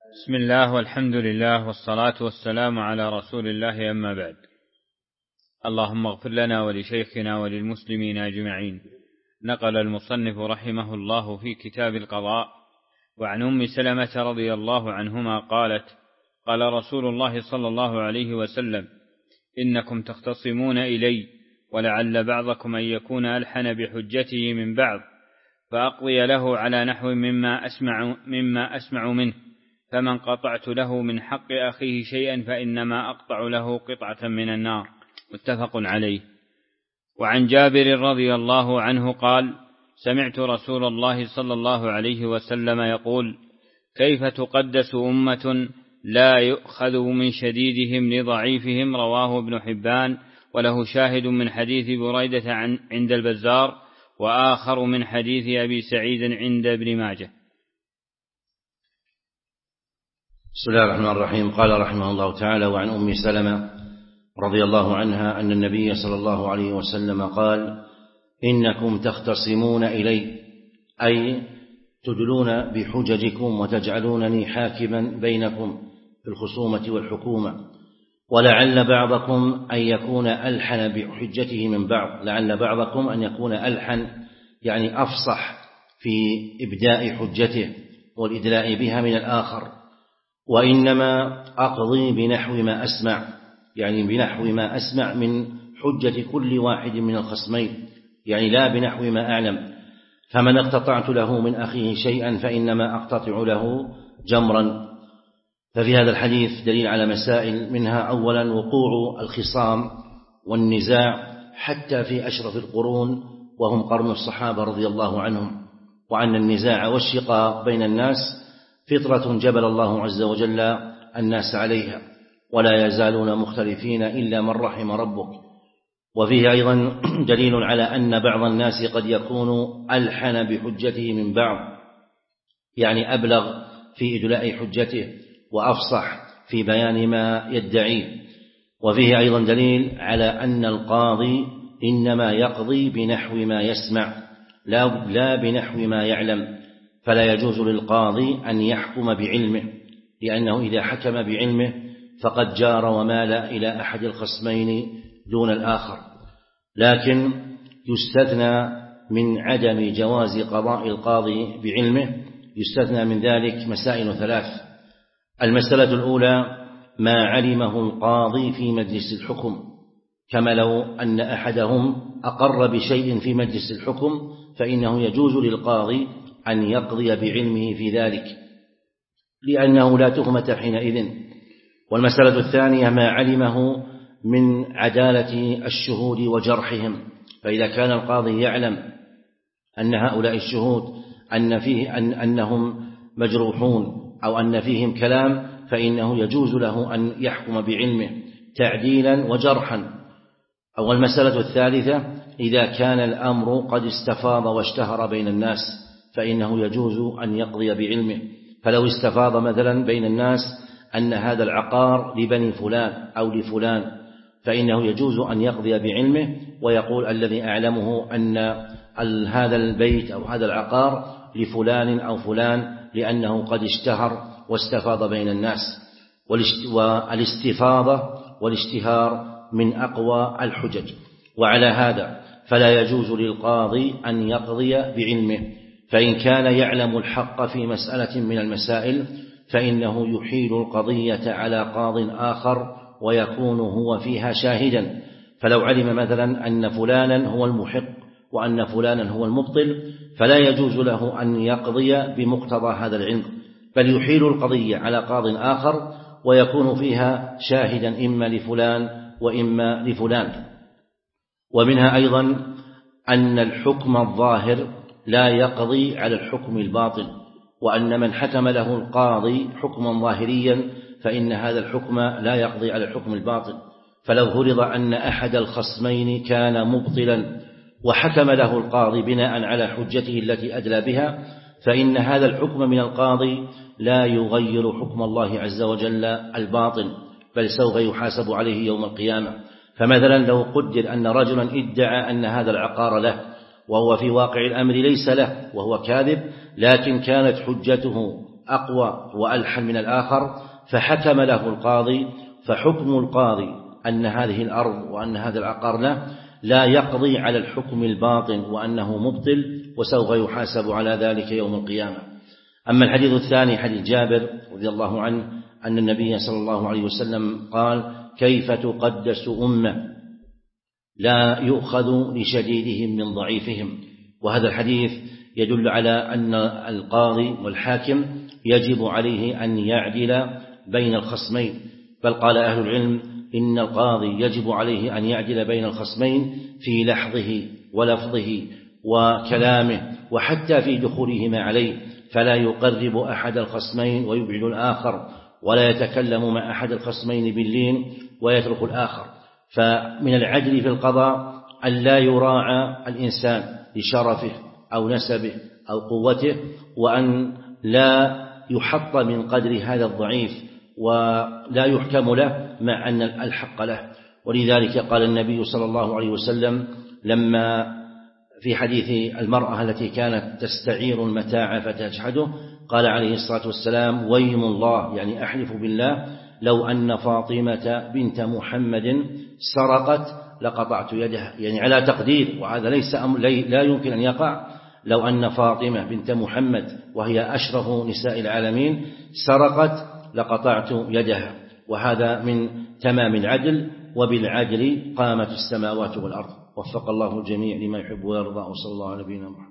بسم الله والحمد لله والصلاة والسلام على رسول الله، أما بعد. اللهم اغفر لنا ولشيخنا وللمسلمين أجمعين. نقل المصنف رحمه الله في كتاب القضاء وعن أم سلمة رضي الله عنهما قالت: قال رسول الله صلى الله عليه وسلم: إنكم تختصمون إلي، ولعل بعضكم أن يكون ألحن بحجته من بعض، فأقضي له على نحو مما أسمع منه، فمن قطعت له من حق أخيه شيئا فإنما أقطع له قطعة من النار. متفق عليه. وعن جابر رضي الله عنه قال: سمعت رسول الله صلى الله عليه وسلم يقول: كيف تقدس أمة لا يؤخذ من شديدهم لضعيفهم؟ رواه ابن حبان، وله شاهد من حديث بريدة عند البزار، وآخر من حديث أبي سعيد عند ابن ماجه. بسم الله الرحمن الرحيم. قال رحمه الله تعالى: وعن أم سلمة رضي الله عنها أن النبي صلى الله عليه وسلم قال: إنكم تختصمون إلي، أي تدلون بحججكم وتجعلونني حاكما بينكم في الخصومة والحكومة، ولعل بعضكم أن يكون ألحن بحجته من بعض. لعل بعضكم أن يكون ألحن يعني أفصح في إبداء حجته والإدلاء بها من الآخر، وإنما أقضي بنحو ما أسمع، يعني بنحو ما أسمع من حجة كل واحد من الخصمين، يعني لا بنحو ما أعلم. فمن اقتطعت له من أخيه شيئا فإنما أقتطع له جمرا. ففي هذا الحديث دليل على مسائل، منها أولا وقوع الخصام والنزاع حتى في أشرف القرون وهم قرن الصحابة رضي الله عنهم، وأن النزاع والشقاق بين الناس فطرة جبل الله عز وجل الناس عليها، ولا يزالون مختلفين إلا من رحم ربك. وفيه أيضا دليل على أن بعض الناس قد يكون ألحن بحجته من بعض، يعني أبلغ في إدلاء حجته وأفصح في بيان ما يدعيه. وفيه أيضا دليل على أن القاضي إنما يقضي بنحو ما يسمع لا بنحو ما يعلم، فلا يجوز للقاضي أن يحكم بعلمه، لأنه إذا حكم بعلمه فقد جار ومال إلى أحد الخصمين دون الآخر. لكن يستثنى من عدم جواز قضاء القاضي بعلمه، يستثنى من ذلك مسائل ثلاث. المسألة الأولى ما علمه القاضي في مجلس الحكم، كما لو أن أحدهم أقر بشيء في مجلس الحكم فإنه يجوز للقاضي أن يقضي بعلمه في ذلك، لأنه لا تهمة حينئذ. والمسألة الثانية ما علمه من عدالة الشهود وجرحهم، فإذا كان القاضي يعلم أن هؤلاء الشهود أنهم مجروحون أو أن فيهم كلام، فإنه يجوز له أن يحكم بعلمه تعديلا وجرحا. أو المسألة الثالثة إذا كان الأمر قد استفاض واشتهر بين الناس فإنه يجوز أن يقضي بعلمه. فلو استفاض مثلا بين الناس أن هذا العقار لبني فلان أو لفلان، فإنه يجوز أن يقضي بعلمه ويقول: الذي أعلمه أن هذا البيت أو هذا العقار لفلان أو فلان، لأنه قد اشتهر واستفاض بين الناس. والاستفاضة والاشتهار من أقوى الحجج. وعلى هذا فلا يجوز للقاضي أن يقضي بعلمه، فإن كان يعلم الحق في مسألة من المسائل فإنه يحيل القضية على قاض آخر ويكون هو فيها شاهدا. فلو علم مثلا أن فلانا هو المحق وأن فلانا هو المبطل فلا يجوز له أن يقضي بمقتضى هذا العلم، بل يحيل القضية على قاض آخر ويكون فيها شاهدا إما لفلان وإما لفلان. ومنها أيضا أن الحكم الظاهر لا يقضي على الحكم الباطن، وأن من حكم له القاضي حكما ظاهريا فإن هذا الحكم لا يقضي على الحكم الباطن. فلو فرض أن أحد الخصمين كان مبطلا وحكم له القاضي بناء على حجته التي أدلى بها، فإن هذا الحكم من القاضي لا يغير حكم الله عز وجل الباطن، بل سوف يحاسب عليه يوم القيامة. فمثلا لو قدر أن رجلا ادعى أن هذا العقار له وهو في واقع الأمر ليس له وهو كاذب، لكن كانت حجته أقوى وألحن من الآخر فحكم له القاضي، فحكم القاضي أن هذه الأرض وأن هذا العقار له لا يقضي على الحكم الباطن وأنه مبطل وسوف يحاسب على ذلك يوم القيامة. أما الحديث الثاني حديث جابر رضي الله عنه أن النبي صلى الله عليه وسلم قال: كيف تقدس أمة لا يؤخذ لشديدهم من ضعيفهم. وهذا الحديث يدل على أن القاضي والحاكم يجب عليه أن يعدل بين الخصمين، بل قال أهل العلم إن القاضي يجب عليه أن يعدل بين الخصمين في لحظه ولفظه وكلامه وحتى في دخولهما عليه، فلا يقرب أحد الخصمين ويبعد الآخر، ولا يتكلم مع أحد الخصمين باللين ويترك الآخر. فمن العدل في القضاء أن لا يراعى الإنسان لشرفه أو نسبه أو قوته، وأن لا يحط من قدر هذا الضعيف ولا يحكم له مع أن الحق له. ولذلك قال النبي صلى الله عليه وسلم لما في حديث المرأة التي كانت تستعير المتاع فتجحده، قال عليه الصلاة والسلام: ويم الله، يعني أحلف بالله، لو أن فاطمة بنت محمد سرقت لقطعت يدها، يعني على تقدير، وهذا لا يمكن أن يقع. لو أن فاطمة بنت محمد وهي أشرف نساء العالمين سرقت لقطعت يدها. وهذا من تمام العدل، وبالعدل قامت السماوات والأرض. وفق الله الجميع لما يحب ويرضى، وصلى الله على نبينا محمد.